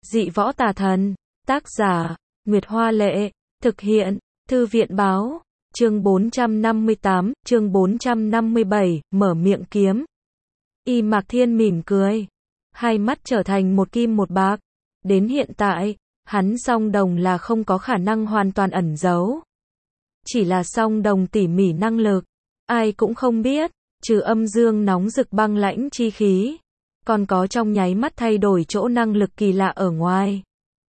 Dị võ tà thần. Tác giả, Nguyệt Hoa Lệ. Thực hiện, Thư viện Báo. Chương 458, chương 457, mở miệng kiếm. Y Mạc Thiên mỉm cười. Hai mắt trở thành một kim một bạc. Đến hiện tại, hắn song đồng là không có khả năng hoàn toàn ẩn giấu. Chỉ là song đồng tỉ mỉ năng lực. Ai cũng không biết, trừ âm dương nóng rực băng lãnh chi khí. Còn có trong nháy mắt thay đổi chỗ năng lực kỳ lạ ở ngoài.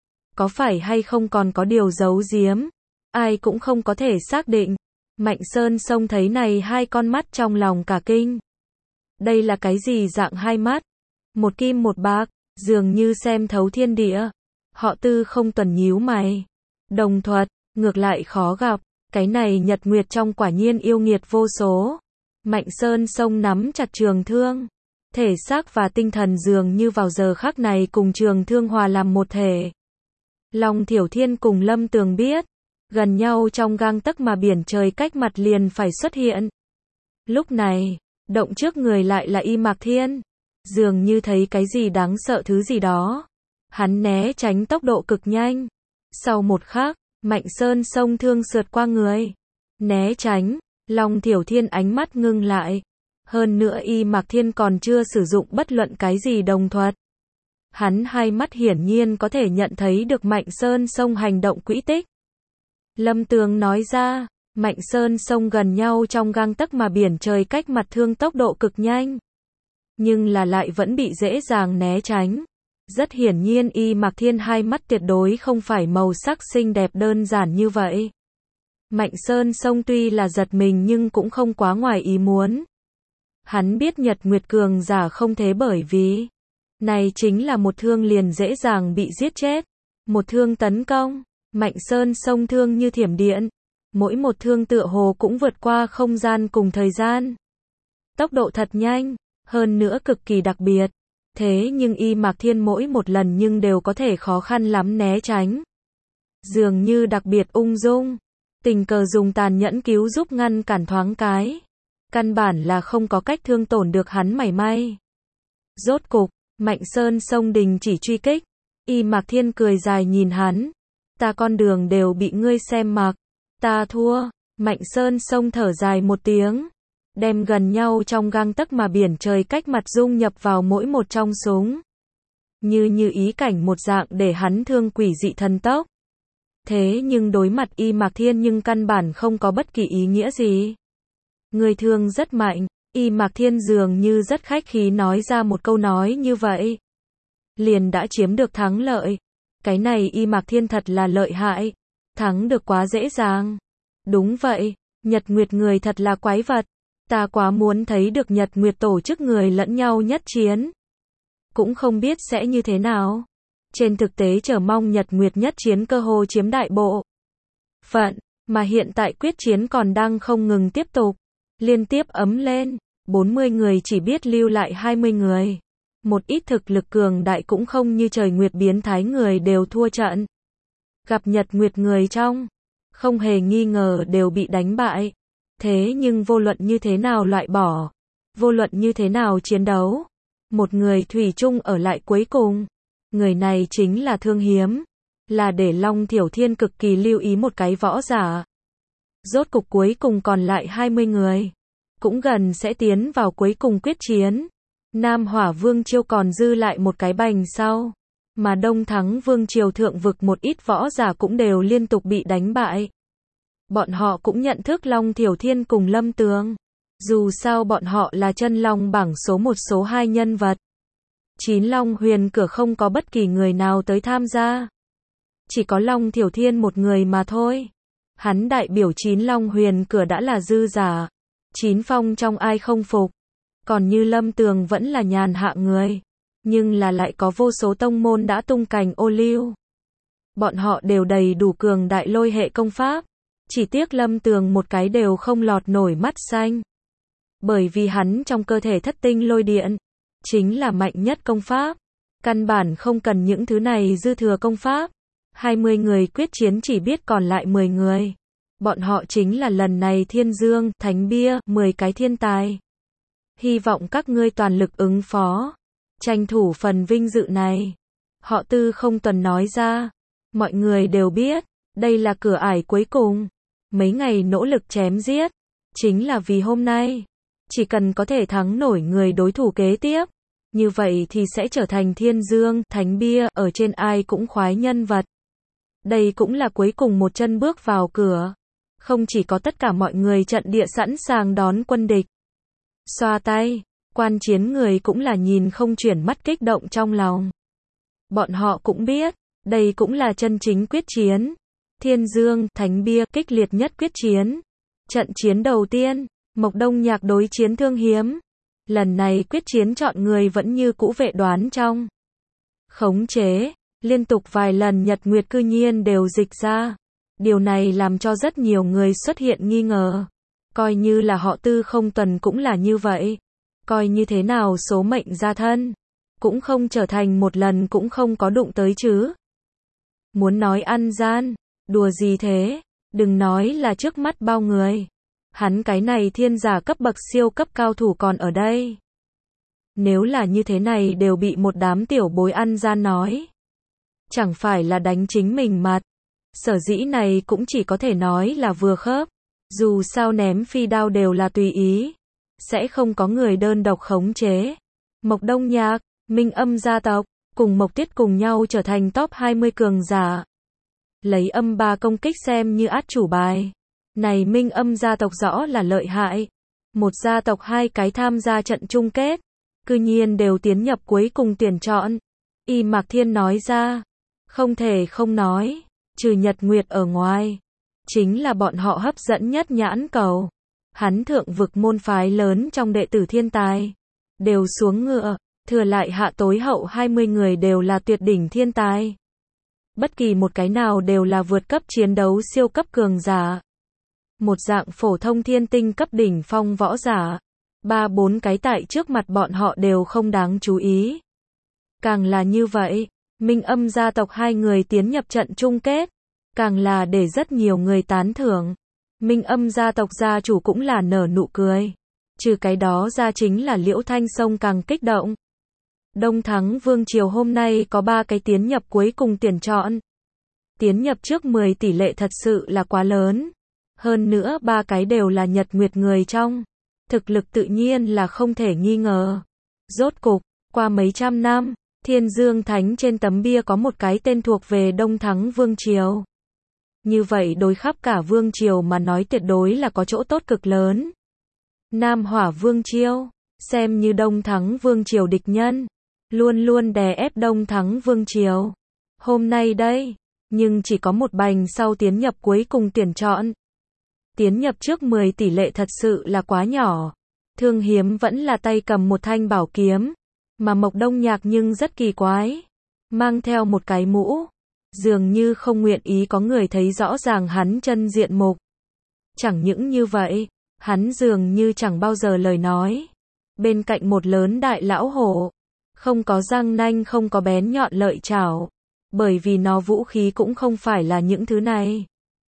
Có phải hay không còn có điều giấu giếm? Ai cũng không có thể xác định. Mạnh Sơn Sông thấy này hai con mắt trong lòng cả kinh. Đây là cái gì dạng hai mắt? Một kim một bạc, dường như xem thấu thiên địa. Họ Tư không tuần nhíu mày. Đồng thuật, ngược lại khó gặp. Cái này nhật nguyệt trong quả nhiên yêu nghiệt vô số. Mạnh Sơn Sông nắm chặt trường thương. Thể xác và tinh thần dường như vào giờ khắc này cùng trường thương hòa làm một thể. Long Thiểu Thiên cùng Lâm Tường biết, gần nhau trong gang tấc mà biển trời cách mặt liền phải xuất hiện. Lúc này, động trước người lại là Y Mạc Thiên, dường như thấy cái gì đáng sợ thứ gì đó. Hắn né tránh tốc độ cực nhanh. Sau một khắc, Mạnh Sơn Sông thương sượt qua người. Né tránh, Long Thiểu Thiên ánh mắt ngưng lại. Hơn nữa Y Mạc Thiên còn chưa sử dụng bất luận cái gì đồng thuật. Hắn hai mắt hiển nhiên có thể nhận thấy được Mạnh Sơn Sông hành động quỹ tích. Lâm Tường nói ra, Mạnh Sơn Sông gần nhau trong gang tấc mà biển trời cách mặt thương tốc độ cực nhanh. Nhưng là lại vẫn bị dễ dàng né tránh. Rất hiển nhiên Y Mạc Thiên hai mắt tuyệt đối không phải màu sắc xinh đẹp đơn giản như vậy. Mạnh Sơn Sông tuy là giật mình nhưng cũng không quá ngoài ý muốn. Hắn biết Nhật Nguyệt cường giả không thế bởi vì này chính là một thương liền dễ dàng bị giết chết. Một thương tấn công, Mạnh Sơn Sông thương như thiểm điện. Mỗi một thương tựa hồ cũng vượt qua không gian cùng thời gian. Tốc độ thật nhanh, hơn nữa cực kỳ đặc biệt. Thế nhưng Y Mạc Thiên mỗi một lần nhưng đều có thể khó khăn lắm né tránh. Dường như đặc biệt ung dung. Tình cờ dùng tàn nhẫn cứu giúp ngăn cản thoáng cái. Căn bản là không có cách thương tổn được hắn mảy may. Rốt cục, Mạnh Sơn Sông đình chỉ truy kích. Y Mạc Thiên cười dài nhìn hắn. Ta con đường đều bị ngươi xem mặc. Ta thua. Mạnh Sơn Sông thở dài một tiếng. Đem gần nhau trong gang tấc mà biển trời cách mặt dung nhập vào mỗi một trong súng. Như ý cảnh một dạng để hắn thương quỷ dị thần tốc. Thế nhưng đối mặt Y Mạc Thiên nhưng căn bản không có bất kỳ ý nghĩa gì. Người thương rất mạnh. Y Mạc Thiên dường như rất khách khí nói ra một câu nói như vậy. Liền đã chiếm được thắng lợi. Cái này Y Mạc Thiên thật là lợi hại. Thắng được quá dễ dàng. Đúng vậy, Nhật Nguyệt người thật là quái vật. Ta quá muốn thấy được Nhật Nguyệt tổ chức người lẫn nhau nhất chiến. Cũng không biết sẽ như thế nào. Trên thực tế chờ mong Nhật Nguyệt nhất chiến cơ hồ chiếm đại bộ phận, mà hiện tại quyết chiến còn đang không ngừng tiếp tục. Liên tiếp ấm lên, 40 người chỉ biết lưu lại 20 người. Một ít thực lực cường đại cũng không như trời nguyệt biến thái người đều thua trận. Gặp Nhật Nguyệt người trong, không hề nghi ngờ đều bị đánh bại. Thế nhưng vô luận như thế nào loại bỏ, vô luận như thế nào chiến đấu, một người thủy chung ở lại cuối cùng. Người này chính là Thương Hiếm, là để Long Thiểu Thiên cực kỳ lưu ý một cái võ giả. Rốt cục cuối cùng còn lại 20 người, cũng gần sẽ tiến vào cuối cùng quyết chiến. Nam Hỏa Vương Triều còn dư lại một cái bành sau, mà Đông Thắng Vương Triều thượng vực một ít võ giả cũng đều liên tục bị đánh bại. Bọn họ cũng nhận thức Long Thiểu Thiên cùng Lâm Tường. Dù sao bọn họ là chân long bảng số 1 số 2 nhân vật. 9 Long Huyền cửa không có bất kỳ người nào tới tham gia. Chỉ có Long Thiểu Thiên một người mà thôi. Hắn đại biểu 9 Long Huyền cửa đã là dư giả. 9 phong trong ai không phục. Còn như Lâm Tường vẫn là nhàn hạ người. Nhưng là lại có vô số tông môn đã tung cành ô liu. Bọn họ đều đầy đủ cường đại lôi hệ công pháp. Chỉ tiếc Lâm Tường một cái đều không lọt nổi mắt xanh. Bởi vì hắn trong cơ thể thất tinh lôi điện. Chính là mạnh nhất công pháp. Căn bản không cần những thứ này dư thừa công pháp. 20 người quyết chiến chỉ biết còn lại 10 người. Bọn họ chính là lần này Thiên Dương, Thánh Bia, 10 cái thiên tài. Hy vọng các ngươi toàn lực ứng phó. Tranh thủ phần vinh dự này. Họ Tư không tuần nói ra. Mọi người đều biết, đây là cửa ải cuối cùng. Mấy ngày nỗ lực chém giết, chính là vì hôm nay. Chỉ cần có thể thắng nổi người đối thủ kế tiếp, như vậy thì sẽ trở thành Thiên Dương, Thánh Bia, ở trên ai cũng khoái nhân vật. Đây cũng là cuối cùng một chân bước vào cửa. Không chỉ có tất cả mọi người trận địa sẵn sàng đón quân địch. Xoa tay, quan chiến người cũng là nhìn không chuyển mắt kích động trong lòng. Bọn họ cũng biết, đây cũng là chân chính quyết chiến. Thiên Dương, Thánh Bia, kích liệt nhất quyết chiến. Trận chiến đầu tiên, Mộc Đông Nhạc đối chiến Thương Hiếm. Lần này quyết chiến chọn người vẫn như cũ Vệ Đoán trong khống chế, liên tục vài lần Nhật Nguyệt cư nhiên đều dịch ra. Điều này làm cho rất nhiều người xuất hiện nghi ngờ. Coi như là họ Tư không tuần cũng là như vậy. Coi như thế nào số mệnh gia thân, cũng không trở thành một lần cũng không có đụng tới chứ. Muốn nói ăn gian, đùa gì thế, đừng nói là trước mắt bao người. Hắn cái này thiên giả cấp bậc siêu cấp cao thủ còn ở đây. Nếu là như thế này đều bị một đám tiểu bối ăn gian nói. Chẳng phải là đánh chính mình mặt. Sở dĩ này cũng chỉ có thể nói là vừa khớp. Dù sao ném phi đao đều là tùy ý. Sẽ không có người đơn độc khống chế. Mộc Đông Nhạc, Minh Âm gia tộc, cùng Mộc Tiết cùng nhau trở thành top 20 cường giả. Lấy âm ba công kích xem như át chủ bài. Này Minh Âm gia tộc rõ là lợi hại. Một gia tộc hai cái tham gia trận chung kết. Cư nhiên đều tiến nhập cuối cùng tuyển chọn. Y Mạc Thiên nói ra. Không thể không nói. Trừ Nhật Nguyệt ở ngoài. Chính là bọn họ hấp dẫn nhất nhãn cầu. Hắn thượng vực môn phái lớn trong đệ tử thiên tài. Đều xuống ngựa. Thừa lại hạ tối hậu 20 người đều là tuyệt đỉnh thiên tài. Bất kỳ một cái nào đều là vượt cấp chiến đấu siêu cấp cường giả. Một dạng phổ thông thiên tinh cấp đỉnh phong võ giả. 3-4 cái tại trước mặt bọn họ đều không đáng chú ý. Càng là như vậy, Minh Âm gia tộc hai người tiến nhập trận chung kết. Càng là để rất nhiều người tán thưởng. Minh Âm gia tộc gia chủ cũng là nở nụ cười. Trừ cái đó ra chính là Liễu Thanh Sông càng kích động. Đông Thắng Vương Triều hôm nay có 3 cái tiến nhập cuối cùng tuyển chọn. Tiến nhập trước 10 tỷ lệ thật sự là quá lớn. Hơn nữa 3 cái đều là Nhật Nguyệt người trong. Thực lực tự nhiên là không thể nghi ngờ. Rốt cục, qua mấy trăm năm, Thiên Dương Thánh trên tấm bia có một cái tên thuộc về Đông Thắng Vương Triều. Như vậy đối khắp cả Vương Triều mà nói tuyệt đối là có chỗ tốt cực lớn. Nam Hỏa Vương Triều, xem như Đông Thắng Vương Triều địch nhân. Luôn luôn đè ép Đông Thắng Vương Triều. Hôm nay đây, nhưng chỉ có một bành sau tiến nhập cuối cùng tuyển chọn. Tiến nhập trước 10 tỷ lệ thật sự là quá nhỏ. Thương Hiếm vẫn là tay cầm một thanh bảo kiếm. Mà Mộc Đông Nhạc nhưng rất kỳ quái. Mang theo một cái mũ. Dường như không nguyện ý có người thấy rõ ràng hắn chân diện mục. Chẳng những như vậy, hắn dường như chẳng bao giờ lời nói. Bên cạnh một lớn đại lão hổ. Không có răng nanh không có bén nhọn lợi chảo. Bởi vì nó vũ khí cũng không phải là những thứ này.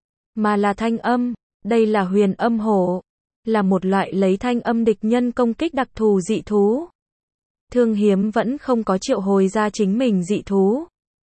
Mà là thanh âm. Đây là huyền âm hổ. Là một loại lấy thanh âm địch nhân công kích đặc thù dị thú. Thương Hiếm vẫn không có triệu hồi ra chính mình dị thú.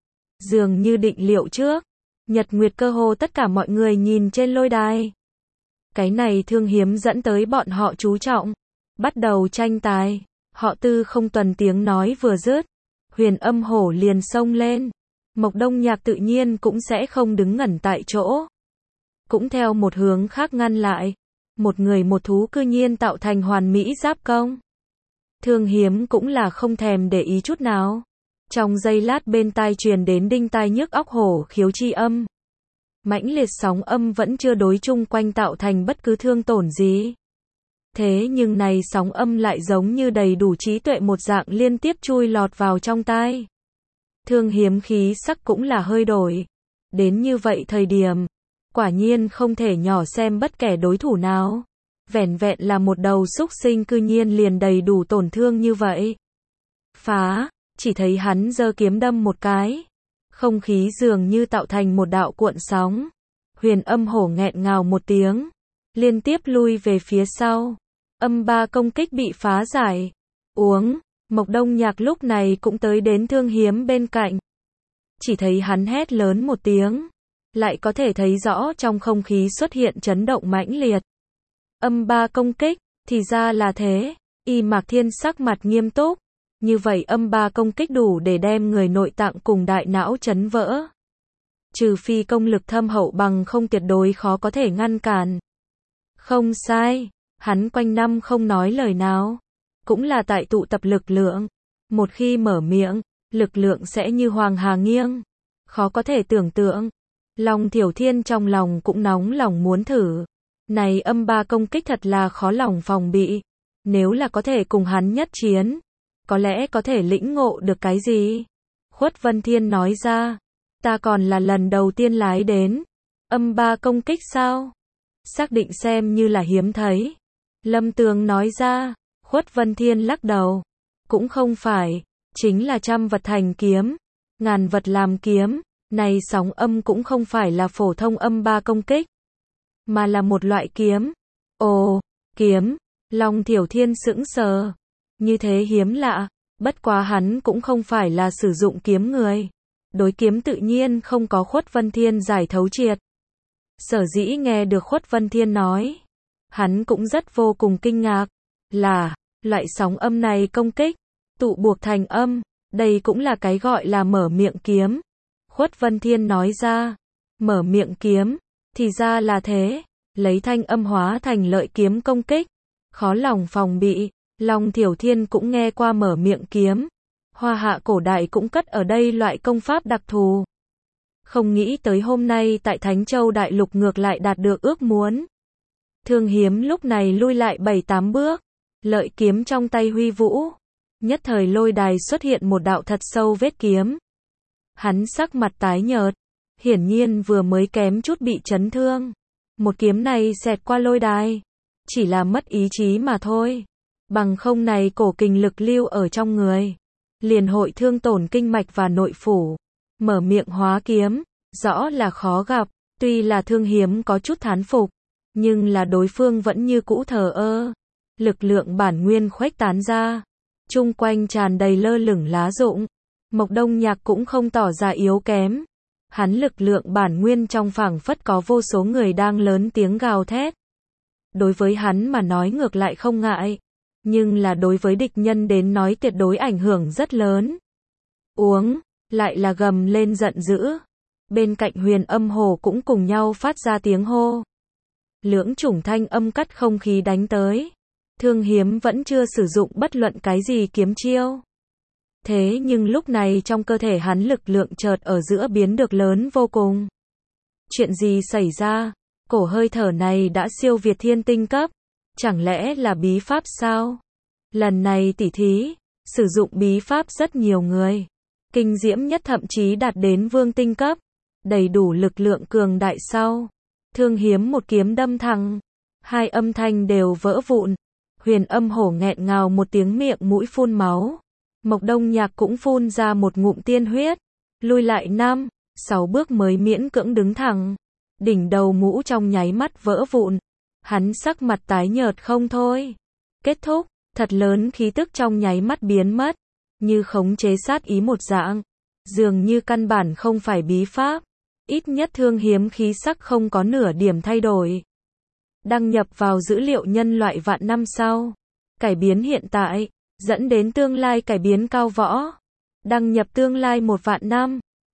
Dường như định liệu trước. Nhật Nguyệt cơ hồ tất cả mọi người nhìn trên lôi đài. Cái này Thương Hiếm dẫn tới bọn họ chú trọng. Bắt đầu tranh tài. Họ Tư không tuần tiếng nói vừa dứt. Huyền âm hổ liền xông lên. Mộc Đông Nhạc tự nhiên cũng sẽ không đứng ngẩn tại chỗ. Cũng theo một hướng khác ngăn lại. Một người một thú cư nhiên tạo thành hoàn mỹ giáp công. Thương Hiếm cũng là không thèm để ý chút nào. Trong giây lát bên tai truyền đến đinh tai nhức óc hổ khiếu chi âm. Mãnh liệt sóng âm vẫn chưa đối chung quanh tạo thành bất cứ thương tổn gì. Thế nhưng này sóng âm lại giống như đầy đủ trí tuệ một dạng liên tiếp chui lọt vào trong tai. Thương Hiếm khí sắc cũng là hơi đổi. Đến như vậy thời điểm, quả nhiên không thể nhỏ xem bất kể đối thủ nào. Vẻn vẹn là một đầu súc sinh cư nhiên liền đầy đủ tổn thương như vậy. Phá, chỉ thấy hắn giơ kiếm đâm một cái. Không khí dường như tạo thành một đạo cuộn sóng. Huyền âm hổ nghẹn ngào một tiếng. Liên tiếp lui về phía sau. Âm ba công kích bị phá giải. Uống, Mộc Đông Nhạc lúc này cũng tới đến Thương Hiếm bên cạnh. chỉ thấy hắn hét lớn một tiếng. Lại có thể thấy rõ trong không khí xuất hiện chấn động mãnh liệt. Âm ba công kích, thì ra là thế. Y Mạc Thiên sắc mặt nghiêm túc. Như vậy âm ba công kích đủ để đem người nội tạng cùng đại não chấn vỡ. Trừ phi công lực thâm hậu bằng không tuyệt đối khó có thể ngăn cản. Không sai, hắn quanh năm không nói lời nào. Cũng là tại tụ tập lực lượng. Một khi mở miệng, lực lượng sẽ như hoàng hà nghiêng. Khó có thể tưởng tượng. Long Thiểu Thiên trong lòng cũng nóng lòng muốn thử. Này âm ba công kích thật là khó lòng phòng bị. Nếu là có thể cùng hắn nhất chiến, có lẽ có thể lĩnh ngộ được cái gì? Khuất Vân Thiên nói ra, ta còn là lần đầu tiên lái đến. Âm ba công kích sao? Xác định xem như là hiếm thấy. Lâm Tường nói ra, Khuất Vân Thiên lắc đầu. Cũng không phải, chính là trăm vật thành kiếm, ngàn vật làm kiếm. Này sóng âm cũng không phải là phổ thông âm ba công kích, mà là một loại kiếm. Ồ, kiếm, Long Thiểu Thiên sững sờ. Như thế hiếm lạ, bất quá hắn cũng không phải là sử dụng kiếm người. Đối kiếm tự nhiên không có Khuất Vân Thiên giải thấu triệt. Sở dĩ nghe được Khuất Vân Thiên nói, hắn cũng rất vô cùng kinh ngạc, là, loại sóng âm này công kích, tụ buộc thành âm, đây cũng là cái gọi là mở miệng kiếm. Khuất Vân Thiên nói ra, mở miệng kiếm, thì ra là thế, lấy thanh âm hóa thành lợi kiếm công kích, khó lòng phòng bị. Long Thiểu Thiên cũng nghe qua mở miệng kiếm, Hoa Hạ cổ đại cũng cất ở đây loại công pháp đặc thù. Không nghĩ tới hôm nay tại Thánh Châu Đại Lục ngược lại đạt được ước muốn. Thương Hiếm lúc này lui lại 7-8 bước, lợi kiếm trong tay huy vũ, nhất thời lôi đài xuất hiện một đạo thật sâu vết kiếm. Hắn sắc mặt tái nhợt, hiển nhiên vừa mới kém chút bị chấn thương. Một kiếm này xẹt qua lôi đài, chỉ là mất ý chí mà thôi. Bằng không này cổ kình lực lưu ở trong người, liền hội thương tổn kinh mạch và nội phủ. Mở miệng hóa kiếm, rõ là khó gặp, tuy là Thương Hiếm có chút thán phục, nhưng là đối phương vẫn như cũ thờ ơ. Lực lượng bản nguyên khuếch tán ra, chung quanh tràn đầy lơ lửng lá rụng. Mộc Đông Nhạc cũng không tỏ ra yếu kém. Hắn lực lượng bản nguyên trong phảng phất có vô số người đang lớn tiếng gào thét. Đối với hắn mà nói ngược lại không ngại, nhưng là đối với địch nhân đến nói tuyệt đối ảnh hưởng rất lớn. Uống, lại là gầm lên giận dữ. Bên cạnh Huyền Âm Hồ cũng cùng nhau phát ra tiếng hô. Lưỡng chủng thanh âm cắt không khí đánh tới. Thương Hiếm vẫn chưa sử dụng bất luận cái gì kiếm chiêu. Thế nhưng lúc này trong cơ thể hắn lực lượng chợt ở giữa biến được lớn vô cùng. Chuyện gì xảy ra? Cổ hơi thở này đã siêu việt thiên tinh cấp. Chẳng lẽ là bí pháp sao? Lần này tỉ thí, sử dụng bí pháp rất nhiều người. Kinh diễm nhất thậm chí đạt đến vương tinh cấp. Đầy đủ lực lượng cường đại sau. Thương Hiếm một kiếm đâm thẳng. Hai âm thanh đều vỡ vụn. Huyền Âm Hổ nghẹn ngào một tiếng miệng mũi phun máu. Mộc Đông Nhạc cũng phun ra một ngụm tiên huyết. Lui lại 5-6 bước mới miễn cưỡng đứng thẳng. Đỉnh đầu mũ trong nháy mắt vỡ vụn. Hắn sắc mặt tái nhợt không thôi. Kết thúc, thật lớn khí tức trong nháy mắt biến mất. Như khống chế sát ý một dạng. Dường như căn bản không phải bí pháp. Ít nhất Thương Hiếm khí sắc không có nửa điểm thay đổi. Đăng nhập vào dữ liệu nhân loại vạn năm sau. Cải biến hiện tại, dẫn đến tương lai cải biến cao võ. Đăng nhập tương lai 1 vạn năm.